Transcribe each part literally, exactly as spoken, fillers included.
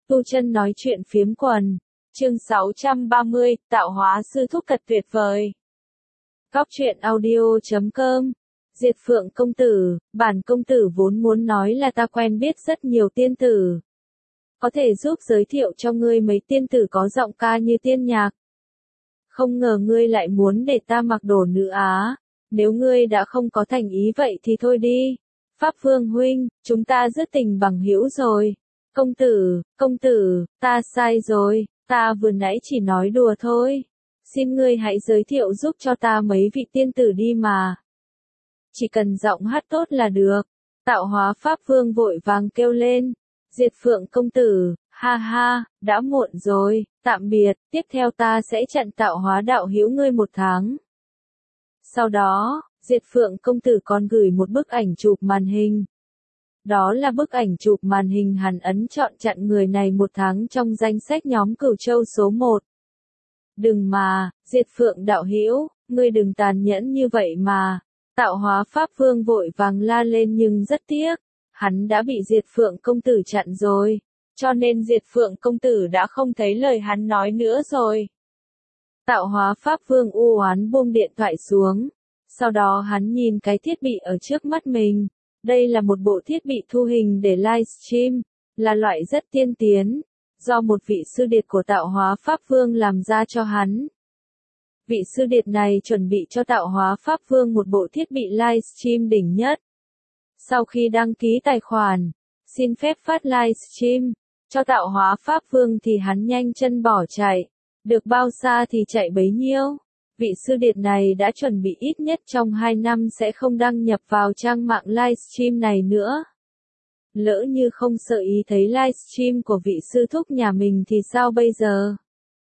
Tu Chân nói chuyện phiếm quần. Chương sáu trăm ba mươi, tạo hóa sư thúc thật tuyệt vời. Góc truyện audio chấm com. Diệt Phượng công tử, bản công tử vốn muốn nói là ta quen biết rất nhiều tiên tử. Có thể giúp giới thiệu cho ngươi mấy tiên tử có giọng ca như tiên nhạc. Không ngờ ngươi lại muốn để ta mặc đồ nữ á. Nếu ngươi đã không có thành ý vậy thì thôi đi. Pháp Vương huynh, chúng ta dứt tình bằng hữu rồi. Công tử, công tử, ta sai rồi, ta vừa nãy chỉ nói đùa thôi. Xin ngươi hãy giới thiệu giúp cho ta mấy vị tiên tử đi mà. Chỉ cần giọng hát tốt là được. Tạo hóa Pháp Vương vội vàng kêu lên. Diệt Phượng công tử, ha ha, đã muộn rồi, tạm biệt, tiếp theo ta sẽ chặn tạo hóa đạo hữu ngươi một tháng. Sau đó, Diệt Phượng công tử còn gửi một bức ảnh chụp màn hình. Đó là bức ảnh chụp màn hình hắn ấn chọn chặn người này một tháng trong danh sách nhóm Cửu Châu số một. Đừng mà, Diệt Phượng đạo hữu, ngươi đừng tàn nhẫn như vậy mà. Tạo hóa Pháp Vương vội vàng la lên nhưng rất tiếc. Hắn đã bị Diệt Phượng công tử chặn rồi. Cho nên Diệt Phượng công tử đã không thấy lời hắn nói nữa rồi. Tạo hóa Pháp Vương u oán buông điện thoại xuống. Sau đó hắn nhìn cái thiết bị ở trước mắt mình. Đây là một bộ thiết bị thu hình để livestream, là loại rất tiên tiến, do một vị sư điệt của tạo hóa Pháp Vương làm ra cho hắn. Vị sư điệt này chuẩn bị cho tạo hóa Pháp Vương một bộ thiết bị livestream đỉnh nhất. Sau khi đăng ký tài khoản, xin phép phát livestream, cho tạo hóa Pháp Vương thì hắn nhanh chân bỏ chạy, được bao xa thì chạy bấy nhiêu. Vị sư điệt này đã chuẩn bị ít nhất trong hai năm sẽ không đăng nhập vào trang mạng livestream này nữa. Lỡ như không sợ ý thấy livestream của vị sư thúc nhà mình thì sao bây giờ?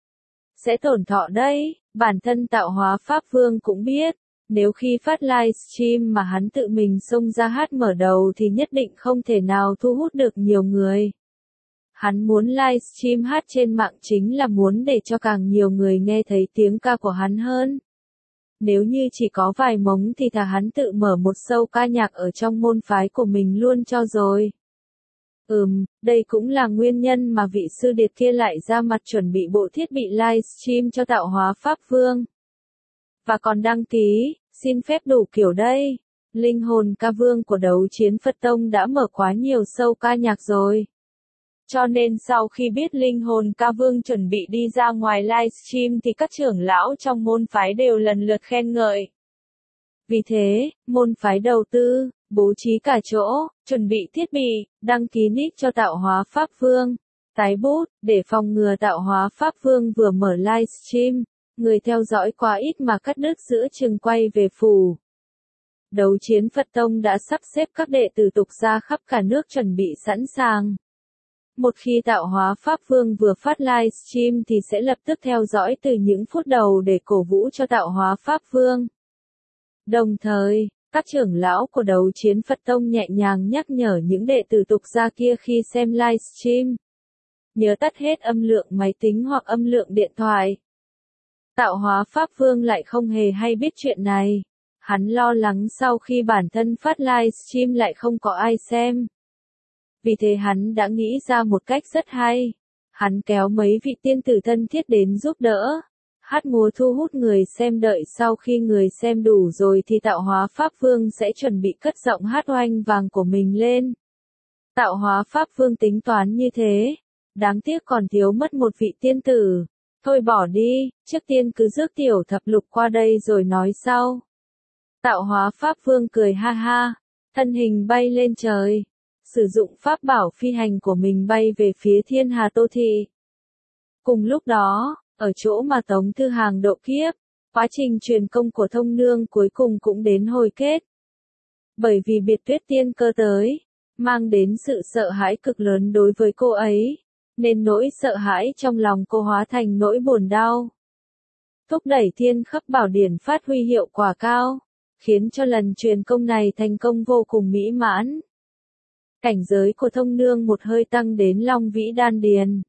Sẽ tổn thọ đấy, bản thân tạo hóa Pháp Vương cũng biết, nếu khi phát livestream mà hắn tự mình xông ra hát mở đầu thì nhất định không thể nào thu hút được nhiều người. Hắn muốn livestream hát trên mạng chính là muốn để cho càng nhiều người nghe thấy tiếng ca của hắn hơn. Nếu như chỉ có vài mống thì thà hắn tự mở một show ca nhạc ở trong môn phái của mình luôn cho rồi. Ừm, đây cũng là nguyên nhân mà vị sư điệt kia lại ra mặt chuẩn bị bộ thiết bị livestream cho tạo hóa Pháp Vương. Và còn đăng ký, xin phép đủ kiểu đây. Linh hồn ca vương của Đấu Chiến Phật Tông đã mở quá nhiều show ca nhạc rồi. Cho nên sau khi biết linh hồn ca vương chuẩn bị đi ra ngoài livestream thì các trưởng lão trong môn phái đều lần lượt khen ngợi. Vì thế, môn phái đầu tư, bố trí cả chỗ, chuẩn bị thiết bị, đăng ký nick cho tạo hóa Pháp Vương, tái bút, để phòng ngừa tạo hóa Pháp Vương vừa mở livestream, người theo dõi quá ít mà cắt đứt giữa chừng quay về phủ. Đấu Chiến Phật Tông đã sắp xếp các đệ tử tục ra khắp cả nước chuẩn bị sẵn sàng. Một khi tạo hóa Pháp Vương vừa phát livestream thì sẽ lập tức theo dõi từ những phút đầu để cổ vũ cho tạo hóa Pháp Vương. Đồng thời, các trưởng lão của Đấu Chiến Phật Tông nhẹ nhàng nhắc nhở những đệ tử tục gia kia khi xem livestream. Nhớ tắt hết âm lượng máy tính hoặc âm lượng điện thoại. Tạo hóa Pháp Vương lại không hề hay biết chuyện này. Hắn lo lắng sau khi bản thân phát livestream lại không có ai xem. Vì thế hắn đã nghĩ ra một cách rất hay. Hắn kéo mấy vị tiên tử thân thiết đến giúp đỡ. Hát múa thu hút người xem, đợi sau khi người xem đủ rồi thì tạo hóa Pháp Vương sẽ chuẩn bị cất giọng hát oanh vàng của mình lên. Tạo hóa Pháp Vương tính toán như thế. Đáng tiếc còn thiếu mất một vị tiên tử. Thôi bỏ đi, trước tiên cứ rước tiểu thập lục qua đây rồi nói sau. Tạo hóa Pháp Vương cười ha ha. Thân hình bay lên trời. Sử dụng pháp bảo phi hành của mình bay về phía Thiên Hà Tô Thị. Cùng lúc đó, ở chỗ mà Tống Thư Hàng độ kiếp, quá trình truyền công của Thông Nương cuối cùng cũng đến hồi kết. Bởi vì Biệt Tuyết Tiên Cơ tới, mang đến sự sợ hãi cực lớn đối với cô ấy, nên nỗi sợ hãi trong lòng cô hóa thành nỗi buồn đau. Thúc đẩy Thiên Khắc Bảo Điển phát huy hiệu quả cao, khiến cho lần truyền công này thành công vô cùng mỹ mãn. Cảnh giới của Thông Nương một hơi tăng đến Long Vĩ Đan Điền.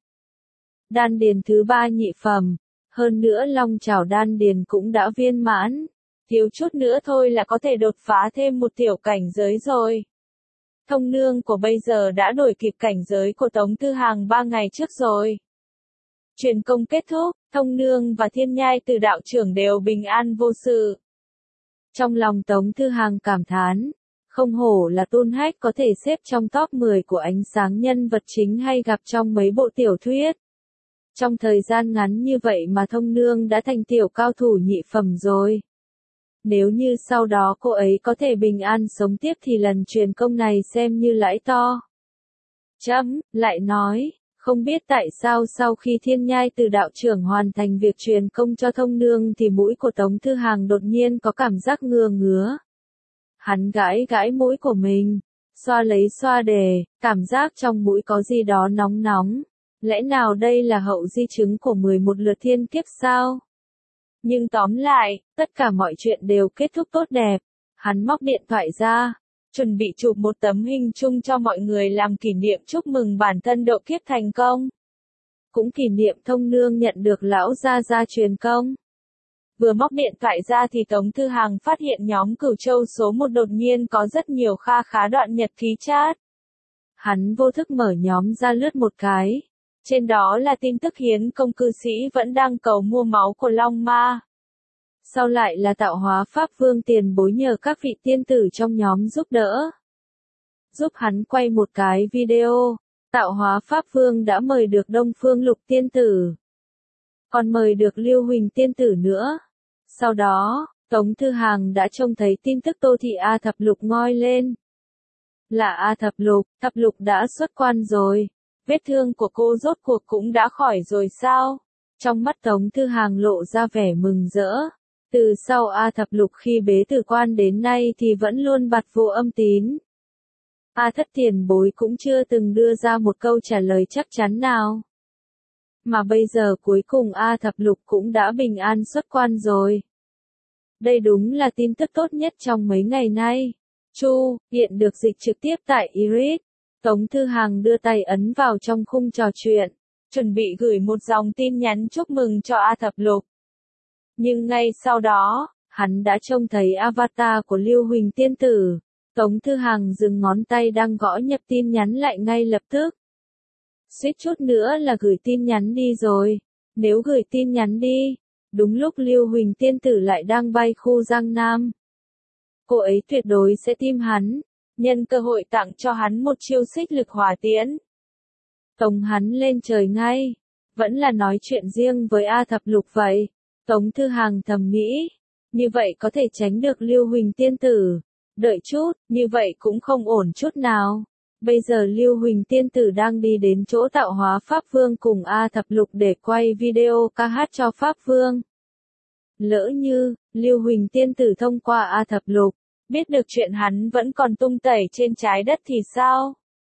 Đan Điền thứ ba nhị phẩm, hơn nữa Long Chảo Đan Điền cũng đã viên mãn, thiếu chút nữa thôi là có thể đột phá thêm một tiểu cảnh giới rồi. Thông Nương của bây giờ đã đuổi kịp cảnh giới của Tống Thư Hàng ba ngày trước rồi. Truyền công kết thúc, Thông Nương và Thiên Nhai Từ đạo trưởng đều bình an vô sự. Trong lòng Tống Thư Hàng cảm thán, không hổ là Tôn Hách có thể xếp trong top mười của ánh sáng nhân vật chính hay gặp trong mấy bộ tiểu thuyết. Trong thời gian ngắn như vậy mà Thông Nương đã thành tiểu cao thủ nhị phẩm rồi. Nếu như sau đó cô ấy có thể bình an sống tiếp thì lần truyền công này xem như lãi to. Chấm, lại nói, không biết tại sao sau khi Thiên Nhai Từ đạo trưởng hoàn thành việc truyền công cho Thông Nương thì mũi của Tống Thư Hàng đột nhiên có cảm giác ngứa ngứa. Hắn gãi gãi mũi của mình, xoa lấy xoa để, cảm giác trong mũi có gì đó nóng nóng. Lẽ nào đây là hậu di chứng của mười một lượt thiên kiếp sao? Nhưng tóm lại, tất cả mọi chuyện đều kết thúc tốt đẹp. Hắn móc điện thoại ra, chuẩn bị chụp một tấm hình chung cho mọi người làm kỷ niệm chúc mừng bản thân độ kiếp thành công. Cũng kỷ niệm Thông Nương nhận được lão gia gia truyền công. Vừa móc điện thoại ra thì Tống Thư Hàng phát hiện nhóm Cửu Châu số một đột nhiên có rất nhiều kha khá đoạn nhật ký chat. Hắn vô thức mở nhóm ra lướt một cái. Trên đó là tin tức hiến công cư sĩ vẫn đang cầu mua máu của Long Ma. Sau lại là tạo hóa Pháp Vương tiền bối nhờ các vị tiên tử trong nhóm giúp đỡ. Giúp hắn quay một cái video, tạo hóa Pháp Vương đã mời được Đông Phương Lục tiên tử. Còn mời được Lưu Huỳnh tiên tử nữa. Sau đó, Tống Thư Hàng đã trông thấy tin tức Tô Thị A Thập Lục ngoi lên. Là A Thập Lục, Thập Lục đã xuất quan rồi. Vết thương của cô rốt cuộc cũng đã khỏi rồi sao? Trong mắt Tống Thư Hàng lộ ra vẻ mừng rỡ. Từ sau A Thập Lục khi bế tử quan đến nay thì vẫn luôn bặt vô âm tín. A Thất tiền bối cũng chưa từng đưa ra một câu trả lời chắc chắn nào. Mà bây giờ cuối cùng A Thập Lục cũng đã bình an xuất quan rồi. Đây đúng là tin tức tốt nhất trong mấy ngày nay. Chu, hiện được dịch trực tiếp tại Iris. Tống Thư Hàng đưa tay ấn vào trong khung trò chuyện, chuẩn bị gửi một dòng tin nhắn chúc mừng cho A Thập Lục. Nhưng ngay sau đó, hắn đã trông thấy avatar của Lưu Huỳnh tiên tử. Tống Thư Hàng dừng ngón tay đang gõ nhập tin nhắn lại ngay lập tức. Suýt chút nữa là gửi tin nhắn đi rồi. Nếu gửi tin nhắn đi, đúng lúc Lưu Huỳnh tiên tử lại đang bay khu Giang Nam. Cô ấy tuyệt đối sẽ tìm hắn, nhân cơ hội tặng cho hắn một chiêu xích lực hỏa tiễn. Tống hắn lên trời ngay, vẫn là nói chuyện riêng với A Thập Lục vậy. Tống Thư Hàng thầm nghĩ, như vậy có thể tránh được Lưu Huỳnh tiên tử. Đợi chút, như vậy cũng không ổn chút nào. Bây giờ Lưu Huỳnh tiên tử đang đi đến chỗ tạo hóa Pháp Vương cùng A Thập Lục để quay video ca hát cho Pháp Vương. Lỡ như, Lưu Huỳnh tiên tử thông qua A Thập Lục, biết được chuyện hắn vẫn còn tung tẩy trên trái đất thì sao?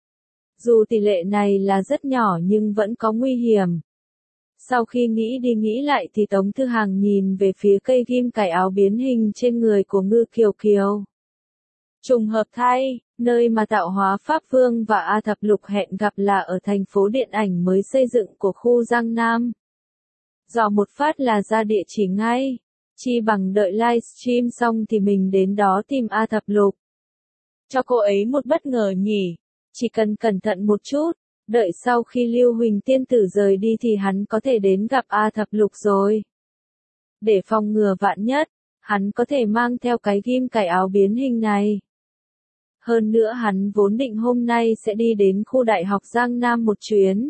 Dù tỷ lệ này là rất nhỏ nhưng vẫn có nguy hiểm. Sau khi nghĩ đi nghĩ lại thì Tống Thư Hàng nhìn về phía cây ghim cài áo biến hình trên người của Ngư Kiều Kiều. Trùng hợp thay, nơi mà tạo hóa Pháp Vương và A Thập Lục hẹn gặp là ở thành phố điện ảnh mới xây dựng của khu Giang Nam. Dò một phát là ra địa chỉ ngay. Chi bằng đợi livestream xong thì mình đến đó tìm A Thập Lục. Cho cô ấy một bất ngờ nhỉ. Chỉ cần cẩn thận một chút. Đợi sau khi Lưu Huỳnh tiên tử rời đi thì hắn có thể đến gặp A Thập Lục rồi. Để phòng ngừa vạn nhất, hắn có thể mang theo cái ghim cài áo biến hình này. Hơn nữa hắn vốn định hôm nay sẽ đi đến khu đại học Giang Nam một chuyến.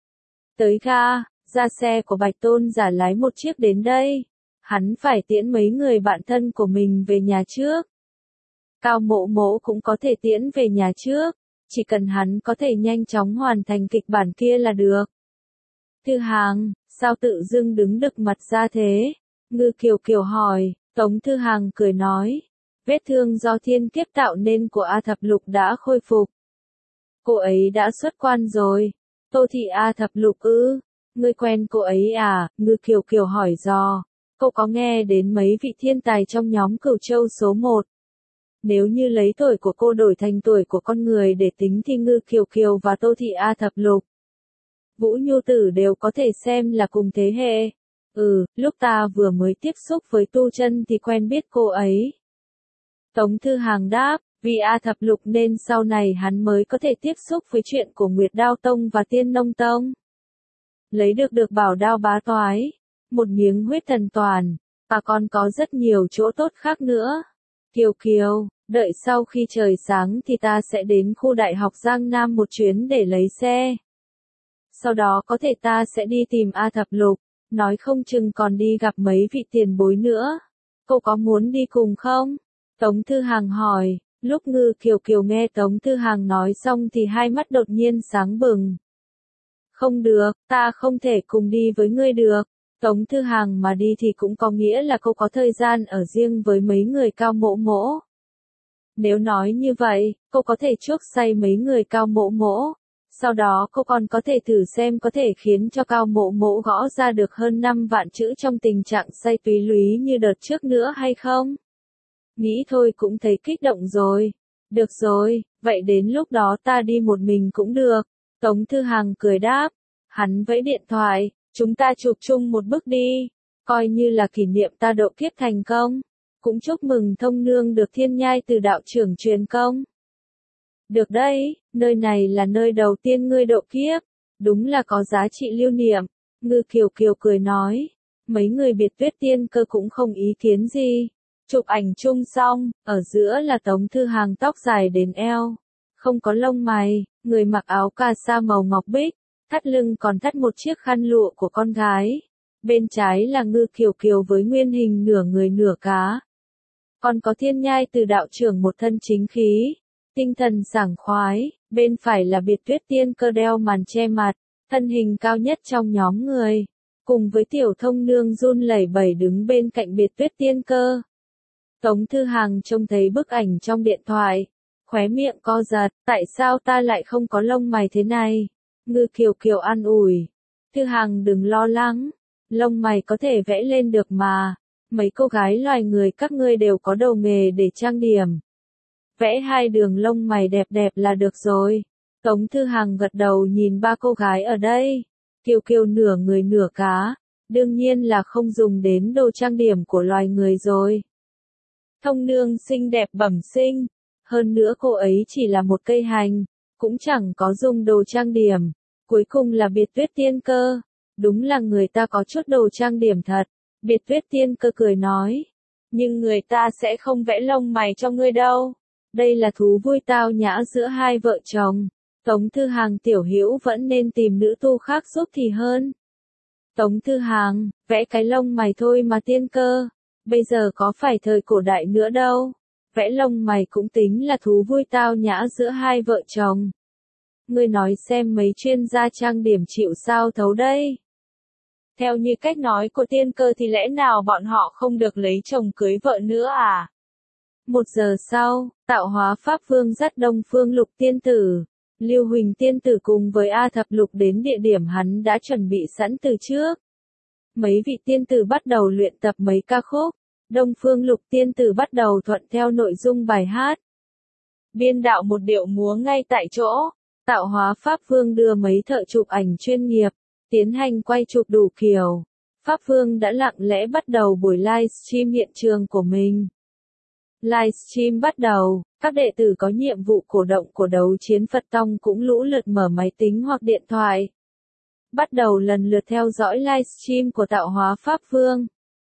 Tới ga, ra xe của Bạch Tôn Giả lái một chiếc đến đây. Hắn phải tiễn mấy người bạn thân của mình về nhà trước. Cao Mộ Mộ cũng có thể tiễn về nhà trước. Chỉ cần hắn có thể nhanh chóng hoàn thành kịch bản kia là được. Thư Hàng, sao tự dưng đứng đực mặt ra thế? Ngư Kiều Kiều hỏi. Tống Thư Hàng cười nói. Vết thương do thiên kiếp tạo nên của A Thập Lục đã khôi phục. Cô ấy đã xuất quan rồi. Tô Thị A Thập Lục ư? Ngươi quen cô ấy à? Ngư Kiều Kiều hỏi dò. Cô có nghe đến mấy vị thiên tài trong nhóm Cửu Châu số một. Nếu như lấy tuổi của cô đổi thành tuổi của con người để tính thì Ngư Kiều Kiều và Tô Thị A Thập Lục, Vũ Nhu Tử đều có thể xem là cùng thế hệ. Ừ, lúc ta vừa mới tiếp xúc với Tu Chân thì quen biết cô ấy. Tống Thư Hàng đáp, Vì A Thập Lục nên sau này hắn mới có thể tiếp xúc với chuyện của Nguyệt Đao Tông và Tiên Nông Tông. Lấy được được bảo đao bá toái, một miếng huyết thần toàn, và còn có rất nhiều chỗ tốt khác nữa. Kiều Kiều, đợi sau khi trời sáng thì ta sẽ đến khu đại học Giang Nam một chuyến để lấy xe. Sau đó có thể ta sẽ đi tìm A Thập Lục, nói không chừng còn đi gặp mấy vị tiền bối nữa. Cô có muốn đi cùng không? Tống Thư Hàng hỏi, lúc Ngư Kiều Kiều nghe Tống Thư Hàng nói xong thì hai mắt đột nhiên sáng bừng. Không được, ta không thể cùng đi với ngươi được. Tống Thư Hàng mà đi thì cũng có nghĩa là cô có thời gian ở riêng với mấy người Cao Mỗ Mỗ. Nếu nói như vậy, cô có thể chuốc say mấy người Cao Mỗ Mỗ. Sau đó cô còn có thể thử xem có thể khiến cho Cao Mỗ Mỗ gõ ra được hơn năm vạn chữ trong tình trạng say túy lúy như đợt trước nữa hay không? Nghĩ thôi cũng thấy kích động rồi. Được rồi, vậy đến lúc đó ta đi một mình cũng được. Tống Thư Hàng cười đáp. Hắn vẫy điện thoại, chúng ta chụp chung một bức đi. Coi như là kỷ niệm ta độ kiếp thành công. Cũng chúc mừng Thông Nương được thiên nhai từ đạo trưởng truyền công. Được đấy, nơi này là nơi đầu tiên ngươi độ kiếp. Đúng là có giá trị lưu niệm. Ngư Kiều Kiều cười nói. Mấy người biệt Tuyết Tiên Cơ cũng không ý kiến gì. Chụp ảnh chung xong, ở giữa là Tống Thư Hàng tóc dài đến eo. Không có lông mày, người mặc áo cà sa màu ngọc bích, thắt lưng còn thắt một chiếc khăn lụa của con gái. Bên trái là Ngư Kiều Kiều với nguyên hình nửa người nửa cá. Còn có thiên nhai từ đạo trưởng một thân chính khí, tinh thần sảng khoái, bên phải là biệt Tuyết Tiên Cơ đeo màn che mặt, thân hình cao nhất trong nhóm người, cùng với Tiểu Thông Nương run lẩy bẩy đứng bên cạnh biệt Tuyết Tiên Cơ. Tống Thư Hàng trông thấy bức ảnh trong điện thoại, khóe miệng co giật, tại sao ta lại không có lông mày thế này? Ngư Kiều Kiều an ủi, Thư Hàng đừng lo lắng, lông mày có thể vẽ lên được mà, mấy cô gái loài người các ngươi đều có đầu nghề để trang điểm. Vẽ hai đường lông mày đẹp đẹp là được rồi. Tống Thư Hàng gật đầu nhìn ba cô gái ở đây, Kiều Kiều nửa người nửa cá, đương nhiên là không dùng đến đồ trang điểm của loài người rồi. Thông Nương xinh đẹp bẩm sinh, hơn nữa cô ấy chỉ là một cây hành, cũng chẳng có dùng đồ trang điểm. Cuối cùng là biệt Tuyết Tiên Cơ, đúng là người ta có chút đồ trang điểm thật. Biệt Tuyết Tiên Cơ cười nói, nhưng người ta sẽ không vẽ lông mày cho ngươi đâu. Đây là thú vui tao nhã giữa hai vợ chồng. Tống Thư Hàng tiểu hữu vẫn nên tìm nữ tu khác giúp thì hơn. Tống Thư Hàng, vẽ cái lông mày thôi mà Tiên Cơ. Bây giờ có phải thời cổ đại nữa đâu. Vẽ lông mày cũng tính là thú vui tao nhã giữa hai vợ chồng. Ngươi nói xem mấy chuyên gia trang điểm chịu sao thấu đây. Theo như cách nói của Tiên Cơ thì lẽ nào bọn họ không được lấy chồng cưới vợ nữa à? Một giờ sau, Tạo Hóa Pháp Vương dắt Đông Phương Lục Tiên Tử, Lưu Huỳnh Tiên Tử cùng với A Thập Lục đến địa điểm hắn đã chuẩn bị sẵn từ trước. Mấy vị tiên tử bắt đầu luyện tập mấy ca khúc. Đông Phương Lục Tiên Tử bắt đầu thuận theo nội dung bài hát. Biên đạo một điệu múa ngay tại chỗ. Tạo Hóa Pháp Vương đưa mấy thợ chụp ảnh chuyên nghiệp, tiến hành quay chụp đủ kiểu. Pháp Vương đã lặng lẽ bắt đầu buổi livestream hiện trường của mình. Livestream bắt đầu, các đệ tử có nhiệm vụ cổ động của đấu chiến Phật Tông cũng lũ lượt mở máy tính hoặc điện thoại. Bắt đầu lần lượt theo dõi livestream của Tạo Hóa Pháp Vương.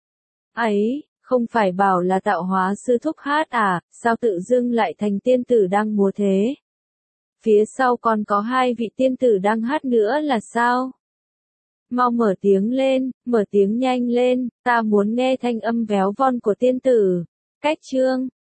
Ấy, không phải bảo là Tạo Hóa sư thúc hát à, sao tự dưng lại thành tiên tử đang múa thế? Phía sau còn có hai vị tiên tử đang hát nữa là sao? Mau mở tiếng lên, mở tiếng nhanh lên, ta muốn nghe thanh âm véo von của tiên tử. Cách chương